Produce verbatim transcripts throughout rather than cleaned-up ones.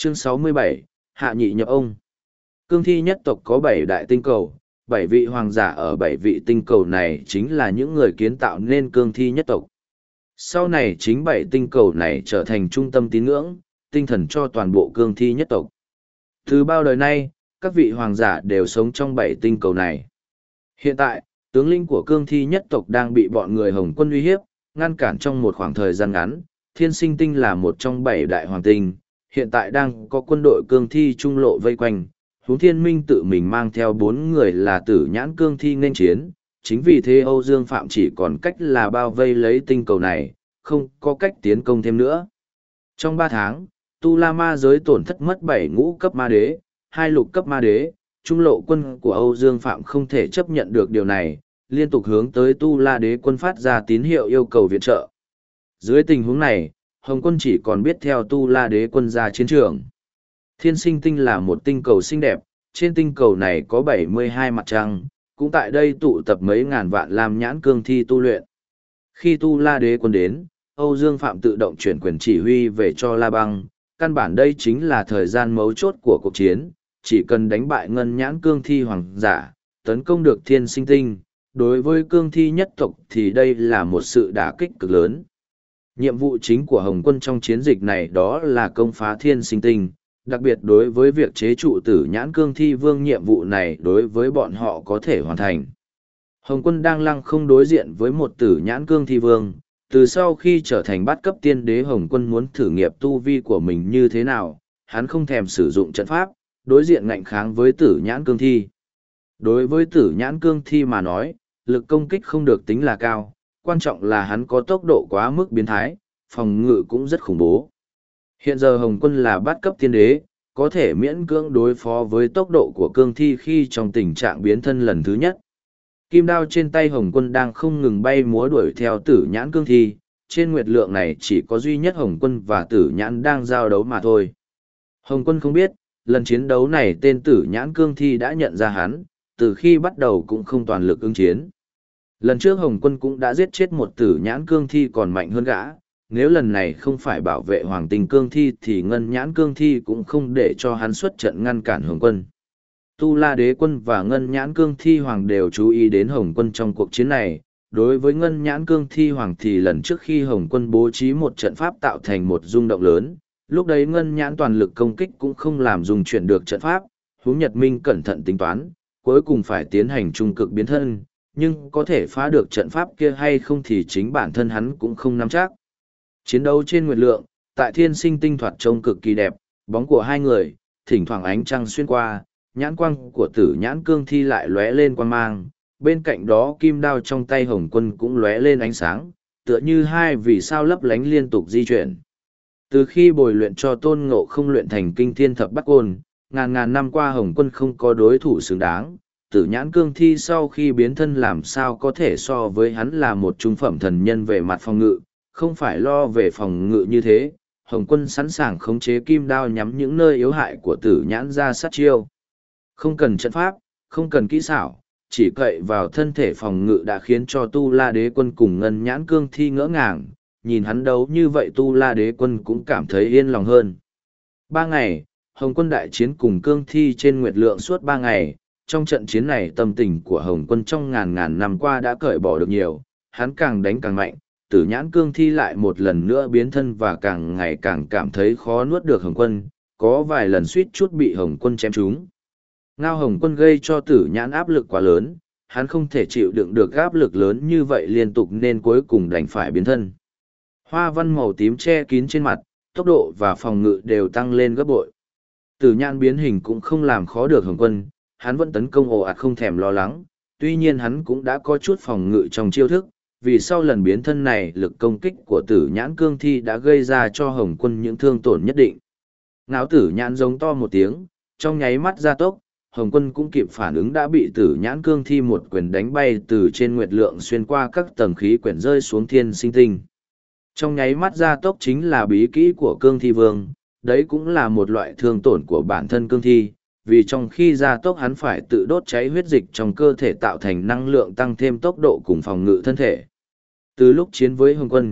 Chương sáu mươi bảy, Hạ nhị nhập ông. Cương thi nhất tộc có bảy đại tinh cầu, bảy vị hoàng giả ở bảy vị tinh cầu này chính là những người kiến tạo nên cương thi nhất tộc. Sau này chính bảy tinh cầu này trở thành trung tâm tín ngưỡng, tinh thần cho toàn bộ cương thi nhất tộc. Từ bao đời nay, các vị hoàng giả đều sống trong bảy tinh cầu này. Hiện tại, tướng lĩnh của cương thi nhất tộc đang bị bọn người Hồng Quân uy hiếp, ngăn cản trong một khoảng thời gian ngắn. Thiên sinh tinh là một trong bảy đại hoàng tinh, hiện tại đang có quân đội cương thi trung lộ vây quanh. Huống Thiên Minh tự mình mang theo bốn người là tử nhãn cương thi nên chiến, chính vì thế Âu Dương Phạm chỉ còn cách là bao vây lấy tinh cầu này, không có cách tiến công thêm nữa. Trong ba tháng, Tu La Ma giới tổn thất mất bảy ngũ cấp ma đế, hai lục cấp ma đế, trung lộ quân của Âu Dương Phạm không thể chấp nhận được điều này, liên tục hướng tới Tu La đế quân phát ra tín hiệu yêu cầu viện trợ. Dưới tình huống này, Hồng quân chỉ còn biết theo Tu La đế quân ra chiến trường. Thiên sinh tinh là một tinh cầu xinh đẹp, trên tinh cầu này có bảy mươi hai mặt trăng, cũng tại đây tụ tập mấy ngàn vạn lam nhãn cương thi tu luyện. Khi Tu La đế quân đến, Âu Dương Phạm tự động chuyển quyền chỉ huy về cho La Băng, căn bản đây chính là thời gian mấu chốt của cuộc chiến, chỉ cần đánh bại ngân nhãn cương thi hoàng giả, tấn công được thiên sinh tinh, đối với cương thi nhất tộc thì đây là một sự đả kích cực lớn. Nhiệm vụ chính của Hồng quân trong chiến dịch này đó là công phá thiên sinh tinh, đặc biệt đối với việc chế trụ tử nhãn cương thi vương nhiệm vụ này đối với bọn họ có thể hoàn thành. Hồng quân đang lăng không đối diện với một tử nhãn cương thi vương, từ sau khi trở thành bát cấp tiên đế Hồng quân muốn thử nghiệm tu vi của mình như thế nào, hắn không thèm sử dụng trận pháp, đối diện ngạnh kháng với tử nhãn cương thi. Đối với tử nhãn cương thi mà nói, lực công kích không được tính là cao, quan trọng là hắn có tốc độ quá mức biến thái, phòng ngự cũng rất khủng bố. Hiện giờ Hồng quân là bát cấp tiên đế, có thể miễn cưỡng đối phó với tốc độ của cương thi khi trong tình trạng biến thân lần thứ nhất. Kim đao trên tay Hồng quân đang không ngừng bay múa đuổi theo tử nhãn cương thi, trên nguyệt lượng này chỉ có duy nhất Hồng quân và tử nhãn đang giao đấu mà thôi. Hồng quân không biết, lần chiến đấu này tên tử nhãn cương thi đã nhận ra hắn, từ khi bắt đầu cũng không toàn lực ứng chiến. Lần trước Hồng quân cũng đã giết chết một tử nhãn cương thi còn mạnh hơn gã, nếu lần này không phải bảo vệ hoàng tinh cương thi thì ngân nhãn cương thi cũng không để cho hắn xuất trận ngăn cản Hồng quân. Tu La đế quân và ngân nhãn cương thi hoàng đều chú ý đến Hồng quân trong cuộc chiến này. Đối với ngân nhãn cương thi hoàng thì lần trước khi Hồng quân bố trí một trận pháp tạo thành một rung động lớn, lúc đấy ngân nhãn toàn lực công kích cũng không làm dùng chuyển được trận pháp, huống Nhật Minh cẩn thận tính toán, cuối cùng phải tiến hành trung cực biến thân, nhưng có thể phá được trận pháp kia hay không thì chính bản thân hắn cũng không nắm chắc. Chiến đấu trên nguyệt lượng, tại thiên sinh tinh thoạt trông cực kỳ đẹp, bóng của hai người, thỉnh thoảng ánh trăng xuyên qua, nhãn quang của tử nhãn cương thi lại lóe lên quang mang, bên cạnh đó kim đao trong tay Hồng quân cũng lóe lên ánh sáng, tựa như hai vì sao lấp lánh liên tục di chuyển. Từ khi bồi luyện cho Tôn Ngộ Không luyện thành kinh thiên thập bát côn, ngàn ngàn năm qua Hồng quân không có đối thủ xứng đáng, tử nhãn cương thi sau khi biến thân làm sao có thể so với hắn là một trung phẩm thần nhân về mặt phòng ngự, không phải lo về phòng ngự như thế, Hồng quân sẵn sàng khống chế kim đao nhắm những nơi yếu hại của tử nhãn ra sát chiêu. Không cần trận pháp, không cần kỹ xảo, chỉ cậy vào thân thể phòng ngự đã khiến cho Tu La đế quân cùng ngân nhãn cương thi ngỡ ngàng, nhìn hắn đấu như vậy Tu La đế quân cũng cảm thấy yên lòng hơn. Ba ngày, Hồng quân đại chiến cùng cương thi trên nguyệt lượng suốt ba ngày, trong trận chiến này tâm tình của Hồng quân trong ngàn ngàn năm qua đã cởi bỏ được nhiều, hắn càng đánh càng mạnh, tử nhãn cương thi lại một lần nữa biến thân và càng ngày càng cảm thấy khó nuốt được Hồng quân, có vài lần suýt chút bị Hồng quân chém trúng. Ngao Hồng quân gây cho tử nhãn áp lực quá lớn, hắn không thể chịu đựng được áp lực lớn như vậy liên tục nên cuối cùng đành phải biến thân. Hoa văn màu tím che kín trên mặt, tốc độ và phòng ngự đều tăng lên gấp bội. Tử nhãn biến hình cũng không làm khó được Hồng quân, hắn vẫn tấn công ồ ạt không thèm lo lắng, tuy nhiên hắn cũng đã có chút phòng ngự trong chiêu thức, vì sau lần biến thân này lực công kích của tử nhãn cương thi đã gây ra cho Hồng quân những thương tổn nhất định. Ngáo tử nhãn giống to một tiếng, trong nháy mắt gia tốc, Hồng quân cũng kịp phản ứng đã bị tử nhãn cương thi một quyền đánh bay từ trên nguyệt lượng xuyên qua các tầng khí quyển rơi xuống thiên sinh tinh. Trong nháy mắt gia tốc chính là bí kỹ của cương thi vương, đấy cũng là một loại thương tổn của bản thân cương thi, vì trong khi gia tốc hắn phải tự đốt cháy huyết dịch trong cơ thể tạo thành năng lượng tăng thêm tốc độ cùng phòng ngự thân thể. Từ lúc chiến với Hồng quân,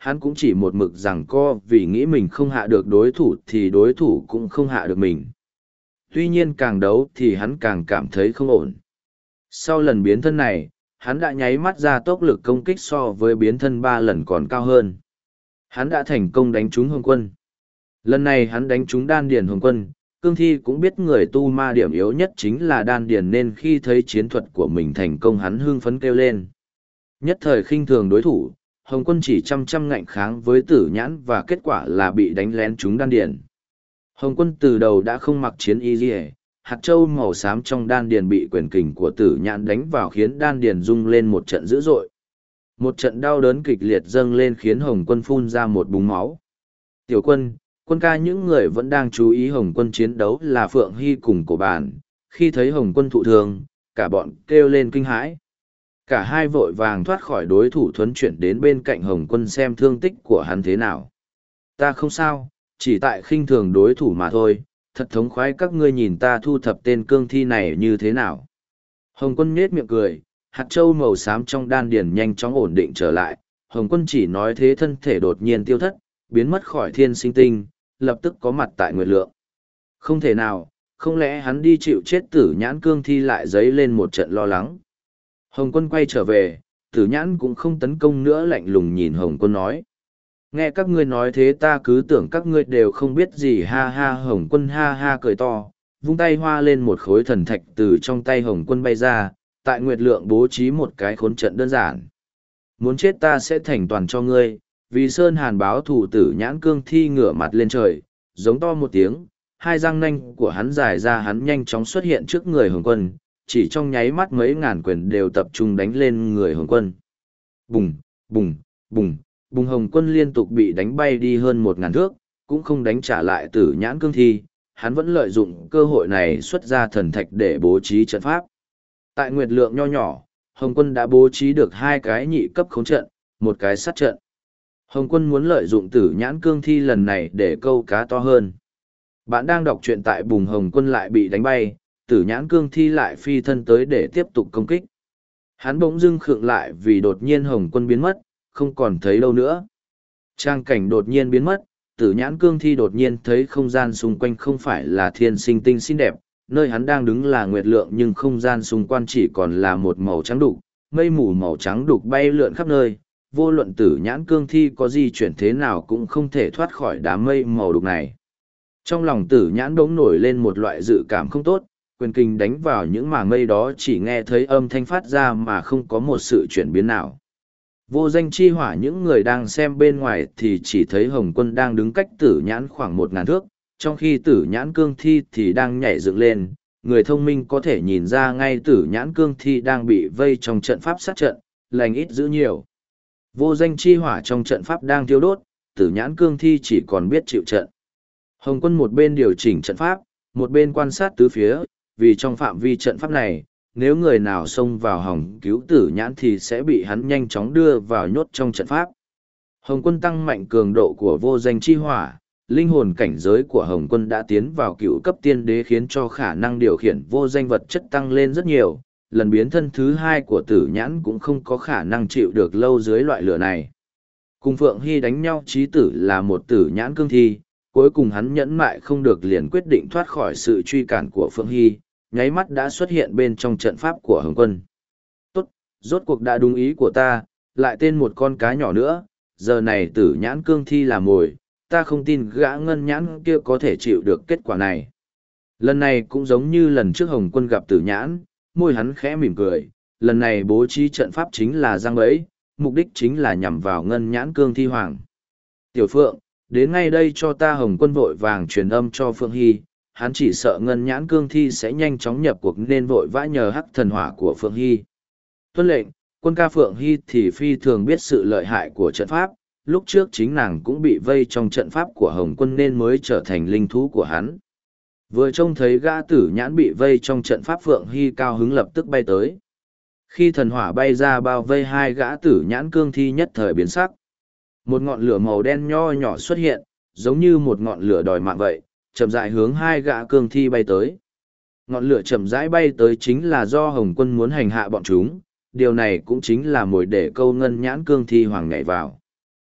hắn cũng chỉ một mực rằng co vì nghĩ mình không hạ được đối thủ thì đối thủ cũng không hạ được mình. Tuy nhiên càng đấu thì hắn càng cảm thấy không ổn. Sau lần biến thân này, hắn đã nháy mắt ra tốc lực công kích so với biến thân ba lần còn cao hơn. Hắn đã thành công đánh trúng Hồng Quân. Lần này hắn đánh trúng đan điền Hồng Quân, Cương Thi cũng biết người tu ma điểm yếu nhất chính là đan điền nên khi thấy chiến thuật của mình thành công hắn hưng phấn kêu lên. Nhất thời khinh thường đối thủ, Hồng Quân chỉ chăm chăm ngạnh kháng với Tử Nhãn và kết quả là bị đánh lén trúng đan điền. Hồng Quân từ đầu đã không mặc chiến y gì, hạt châu màu xám trong đan điền bị quyền kình của Tử Nhãn đánh vào khiến đan điền rung lên một trận dữ dội. Một trận đau đớn kịch liệt dâng lên khiến Hồng Quân phun ra một búng máu. Tiểu Quân, Quân ca, những người vẫn đang chú ý Hồng Quân chiến đấu là Phượng Hy cùng Cổ Bản. Khi thấy Hồng Quân thụ thương, cả bọn kêu lên kinh hãi. Cả hai vội vàng thoát khỏi đối thủ thuấn chuyển đến bên cạnh Hồng Quân xem thương tích của hắn thế nào. Ta không sao, chỉ tại khinh thường đối thủ mà thôi, thật thống khoái các ngươi nhìn ta thu thập tên cương thi này như thế nào. Hồng Quân nhếch miệng cười, hạt châu màu xám trong đan điền nhanh chóng ổn định trở lại. Hồng Quân chỉ nói thế thân thể đột nhiên tiêu thất, biến mất khỏi thiên sinh tinh, lập tức có mặt tại Nguyệt Lượng. Không thể nào, không lẽ hắn đi chịu chết Tử Nhãn cương thi lại dấy lên một trận lo lắng. Hồng Quân quay trở về, Tử Nhãn cũng không tấn công nữa, lạnh lùng nhìn Hồng Quân nói. Nghe các ngươi nói thế ta cứ tưởng các ngươi đều không biết gì, ha ha. Hồng Quân ha ha cười to, vung tay hoa lên một khối thần thạch từ trong tay Hồng Quân bay ra, tại Nguyệt Lượng bố trí một cái khốn trận đơn giản. Muốn chết ta sẽ thành toàn cho ngươi. Vì Sơn Hàn báo thủ, Tử Nhãn cương thi ngửa mặt lên trời, giống to một tiếng, hai răng nanh của hắn dài ra, hắn nhanh chóng xuất hiện trước người Hồng Quân, chỉ trong nháy mắt mấy ngàn quyền đều tập trung đánh lên người Hồng Quân. Bùng, bùng, bùng, bùng. Hồng Quân liên tục bị đánh bay đi hơn một ngàn thước, cũng không đánh trả lại Tử Nhãn cương thi, hắn vẫn lợi dụng cơ hội này xuất ra thần thạch để bố trí trận pháp. Tại Nguyệt Lượng nho nhỏ, Hồng Quân đã bố trí được hai cái nhị cấp khống trận, một cái sát trận. Hồng Quân muốn lợi dụng Tử Nhãn cương thi lần này để câu cá to hơn. Bạn đang đọc truyện tại Bùng. Hồng Quân lại bị đánh bay, Tử Nhãn cương thi lại phi thân tới để tiếp tục công kích. Hắn bỗng dưng khựng lại vì đột nhiên Hồng Quân biến mất, không còn thấy đâu nữa. Trang cảnh đột nhiên biến mất, Tử Nhãn cương thi đột nhiên thấy không gian xung quanh không phải là thiên sinh tinh xinh đẹp, nơi hắn đang đứng là Nguyệt Lượng nhưng không gian xung quanh chỉ còn là một màu trắng đục, mây mù màu trắng đục bay lượn khắp nơi. Vô luận Tử Nhãn cương thi có di chuyển thế nào cũng không thể thoát khỏi đám mây màu đục này. Trong lòng Tử Nhãn bỗng nổi lên một loại dự cảm không tốt, quyền kinh đánh vào những mảng mây đó chỉ nghe thấy âm thanh phát ra mà không có một sự chuyển biến nào. Vô Danh Chi Hỏa những người đang xem bên ngoài thì chỉ thấy Hồng Quân đang đứng cách Tử Nhãn khoảng một ngàn thước, trong khi Tử Nhãn cương thi thì đang nhảy dựng lên. Người thông minh có thể nhìn ra ngay Tử Nhãn cương thi đang bị vây trong trận pháp sát trận, lành ít dữ nhiều. Vô Danh Chi Hỏa trong trận pháp đang thiêu đốt, Tử Nhãn cương thi chỉ còn biết chịu trận. Hồng Quân một bên điều chỉnh trận pháp, một bên quan sát tứ phía, vì trong phạm vi trận pháp này, nếu người nào xông vào hòng cứu Tử Nhãn thì sẽ bị hắn nhanh chóng đưa vào nhốt trong trận pháp. Hồng Quân tăng mạnh cường độ của Vô Danh Chi Hỏa, linh hồn cảnh giới của Hồng Quân đã tiến vào cựu cấp tiên đế khiến cho khả năng điều khiển vô danh vật chất tăng lên rất nhiều. Lần biến thân thứ hai của Tử Nhãn cũng không có khả năng chịu được lâu dưới loại lửa này. Cùng Phượng Hy đánh nhau chí tử là một Tử Nhãn cương thi, cuối cùng hắn nhẫn mại không được liền quyết định thoát khỏi sự truy cản của Phượng Hy, nháy mắt đã xuất hiện bên trong trận pháp của Hồng Quân. Tốt, rốt cuộc đã đúng ý của ta, lại tên một con cá nhỏ nữa, giờ này Tử Nhãn cương thi là mồi, ta không tin gã Ngân Nhãn kia có thể chịu được kết quả này. Lần này cũng giống như lần trước Hồng Quân gặp Tử Nhãn, môi hắn khẽ mỉm cười, lần này bố trí trận pháp chính là giăng bẫy, mục đích chính là nhằm vào Ngân Nhãn cương thi hoàng. Tiểu Phượng, đến ngay đây cho ta. Hồng Quân vội vàng truyền âm cho Phượng Hy, hắn chỉ sợ Ngân Nhãn cương thi sẽ nhanh chóng nhập cuộc nên vội vã nhờ hắc thần hỏa của Phượng Hy. Tuân lệnh. Quân ca. Phượng Hy thì phi thường biết sự lợi hại của trận pháp, lúc trước chính nàng cũng bị vây trong trận pháp của Hồng Quân nên mới trở thành linh thú của hắn. Vừa trông thấy gã Tử Nhãn bị vây trong trận pháp, Phượng Hy cao hứng lập tức bay tới. Khi thần hỏa bay ra bao vây hai gã Tử Nhãn cương thi nhất thời biến sắc. Một ngọn lửa màu đen nho nhỏ xuất hiện, giống như một ngọn lửa đòi mạng vậy, chậm rãi hướng hai gã cương thi bay tới. Ngọn lửa chậm rãi bay tới chính là do Hồng Quân muốn hành hạ bọn chúng, điều này cũng chính là mồi để câu Ngân Nhãn cương thi hoàng nhảy vào.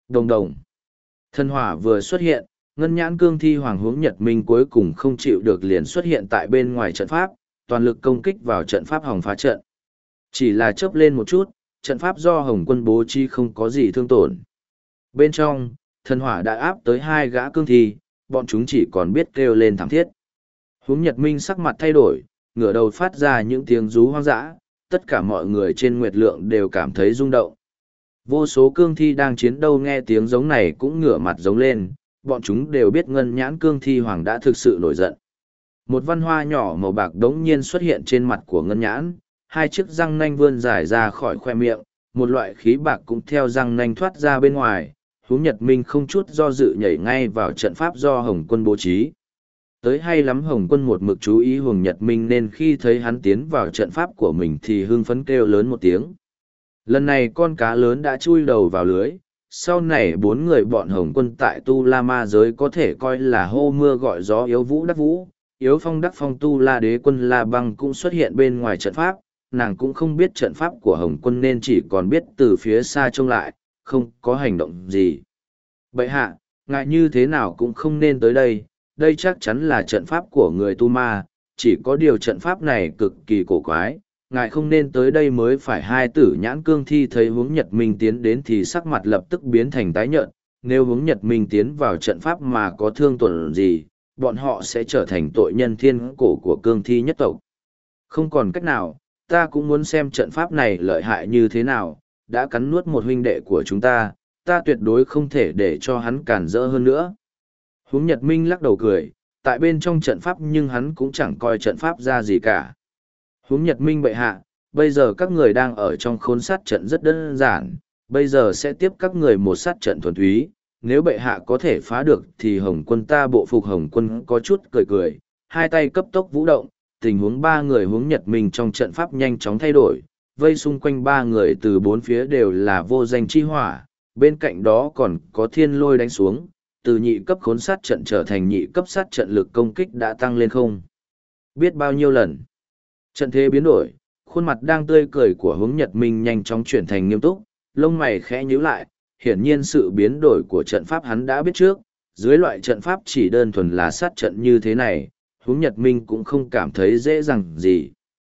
Đồng đồng. Thần hỏa vừa xuất hiện, ngân nhãn cương thi hoàng hướng Nhật Minh cuối cùng không chịu được liền xuất hiện tại bên ngoài trận pháp, toàn lực công kích vào trận pháp hòng phá trận. Chỉ là chớp lên một chút, trận pháp do Hồng Quân bố trí không có gì thương tổn. Bên trong, thần hỏa đã áp tới hai gã cương thi, bọn chúng chỉ còn biết kêu lên thảm thiết. Hướng Nhật Minh sắc mặt thay đổi, ngửa đầu phát ra những tiếng rú hoang dã, tất cả mọi người trên Nguyệt Lượng đều cảm thấy rung động. Vô số cương thi đang chiến đấu nghe tiếng giống này cũng ngửa mặt giống lên, bọn chúng đều biết ngân nhãn cương thi hoàng đã thực sự nổi giận. Một văn hoa nhỏ màu bạc đống nhiên xuất hiện trên mặt của ngân nhãn, hai chiếc răng nanh vươn dài ra khỏi khoe miệng, một loại khí bạc cũng theo răng nanh thoát ra bên ngoài. Hướng Nhật Minh không chút do dự nhảy ngay vào trận pháp do Hồng Quân bố trí. Tới hay lắm Hồng Quân một mực chú ý Hướng Nhật Minh nên khi thấy hắn tiến vào trận pháp của mình thì hưng phấn kêu lớn một tiếng. Lần này con cá lớn đã chui đầu vào lưới, sau này bốn người bọn Hồng Quân tại Tu La Ma giới có thể coi là hô mưa gọi gió yếu vũ đắc vũ, yếu phong đắc phong. Tu La Đế Quân La Băng cũng xuất hiện bên ngoài trận pháp, nàng cũng không biết trận pháp của Hồng Quân nên chỉ còn biết từ phía xa trông lại, không có hành động gì. Bậy hạ, ngại như thế nào cũng không nên tới đây, đây chắc chắn là trận pháp của người Tu Ma, chỉ có điều trận pháp này cực kỳ cổ quái, ngài không nên tới đây mới phải. Hai tử nhãn cương thi thấy Hướng Nhật Minh tiến đến thì sắc mặt lập tức biến thành tái nhợt, nếu Hướng Nhật Minh tiến vào trận pháp mà có thương tổn gì, bọn họ sẽ trở thành tội nhân thiên cổ của cương thi nhất tộc. Không còn cách nào, ta cũng muốn xem trận pháp này lợi hại như thế nào, đã cắn nuốt một huynh đệ của chúng ta, ta tuyệt đối không thể để cho hắn cản rỡ hơn nữa. Hướng Nhật Minh lắc đầu cười, tại bên trong trận pháp nhưng hắn cũng chẳng coi trận pháp ra gì cả. Hướng Nhật Minh bệ hạ, bây giờ các người đang ở trong khốn sát trận rất đơn giản, bây giờ sẽ tiếp các người một sát trận thuần túy, nếu bệ hạ có thể phá được thì Hồng Quân ta bộ phục. Hồng Quân có chút cười cười, hai tay cấp tốc vũ động, tình huống ba người Hướng Nhật Minh trong trận pháp nhanh chóng thay đổi, vây xung quanh ba người từ bốn phía đều là vô danh chi hỏa, bên cạnh đó còn có thiên lôi đánh xuống, từ nhị cấp khốn sát trận trở thành nhị cấp sát trận, lực công kích đã tăng lên không biết bao nhiêu lần. Trận thế biến đổi, khuôn mặt đang tươi cười của Hướng Nhật Minh nhanh chóng chuyển thành nghiêm túc, lông mày khẽ nhíu lại, hiển nhiên sự biến đổi của trận pháp hắn đã biết trước, dưới loại trận pháp chỉ đơn thuần là sát trận như thế này, Hướng Nhật Minh cũng không cảm thấy dễ dàng gì.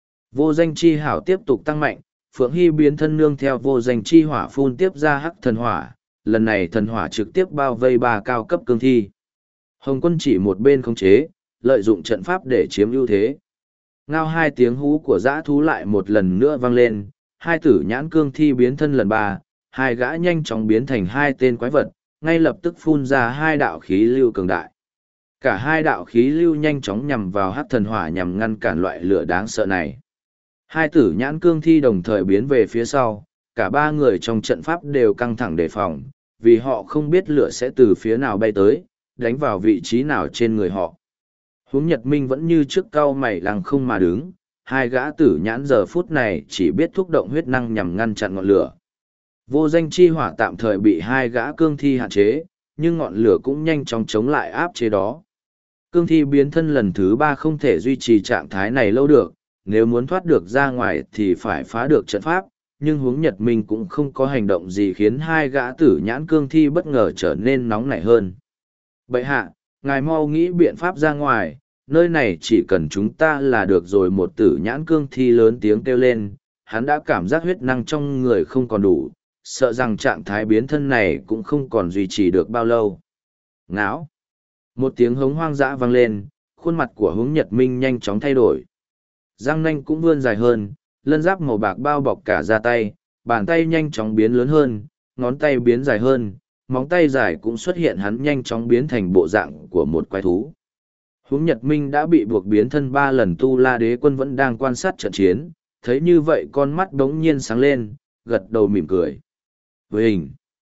Vô danh chi hảo tiếp tục tăng mạnh, Phượng Hy biến thân nương theo vô danh chi hỏa phun tiếp ra hắc thần hỏa, lần này thần hỏa trực tiếp bao vây ba cao cấp cương thi. Hồng Quân chỉ một bên khống chế, lợi dụng trận pháp để chiếm ưu thế. Ngao hai tiếng hú của dã thú lại một lần nữa vang lên, hai tử nhãn cương thi biến thân lần ba, hai gã nhanh chóng biến thành hai tên quái vật, ngay lập tức phun ra hai đạo khí lưu cường đại. Cả hai đạo khí lưu nhanh chóng nhằm vào hắc thần hỏa nhằm ngăn cản loại lửa đáng sợ này. Hai tử nhãn cương thi đồng thời biến về phía sau, cả ba người trong trận pháp đều căng thẳng đề phòng, vì họ không biết lửa sẽ từ phía nào bay tới, đánh vào vị trí nào trên người họ. Hướng Nhật Minh vẫn như trước cau mày lăng không mà đứng, hai gã tử nhãn giờ phút này chỉ biết thúc động huyết năng nhằm ngăn chặn ngọn lửa. Vô danh chi hỏa tạm thời bị hai gã cương thi hạn chế, nhưng ngọn lửa cũng nhanh chóng chống lại áp chế đó. Cương thi biến thân lần thứ ba không thể duy trì trạng thái này lâu được, nếu muốn thoát được ra ngoài thì phải phá được trận pháp, nhưng Hướng Nhật Minh cũng không có hành động gì khiến hai gã tử nhãn cương thi bất ngờ trở nên nóng nảy hơn. Bệ hạ, ngài mau nghĩ biện pháp ra ngoài, nơi này chỉ cần chúng ta là được rồi. Một tử nhãn cương thi lớn tiếng kêu lên, hắn đã cảm giác huyết năng trong người không còn đủ, sợ rằng trạng thái biến thân này cũng không còn duy trì được bao lâu. Ngáo! Một tiếng hống hoang dã vang lên, khuôn mặt của Hướng Nhật Minh nhanh chóng thay đổi. Răng nanh cũng vươn dài hơn, lân giáp màu bạc bao bọc cả da tay, bàn tay nhanh chóng biến lớn hơn, ngón tay biến dài hơn, móng tay dài cũng xuất hiện, hắn nhanh chóng biến thành bộ dạng của một quái thú. Hướng Nhật Minh đã bị buộc biến thân ba lần. Tu La Đế Quân vẫn đang quan sát trận chiến, thấy như vậy con mắt đống nhiên sáng lên, gật đầu mỉm cười. Với hình,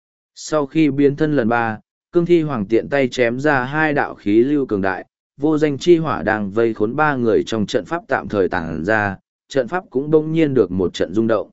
sau khi biến thân lần ba, cương thi hoàng tiện tay chém ra hai đạo khí lưu cường đại, vô danh chi hỏa đang vây khốn ba người trong trận pháp tạm thời tản ra, trận pháp cũng đống nhiên được một trận rung động.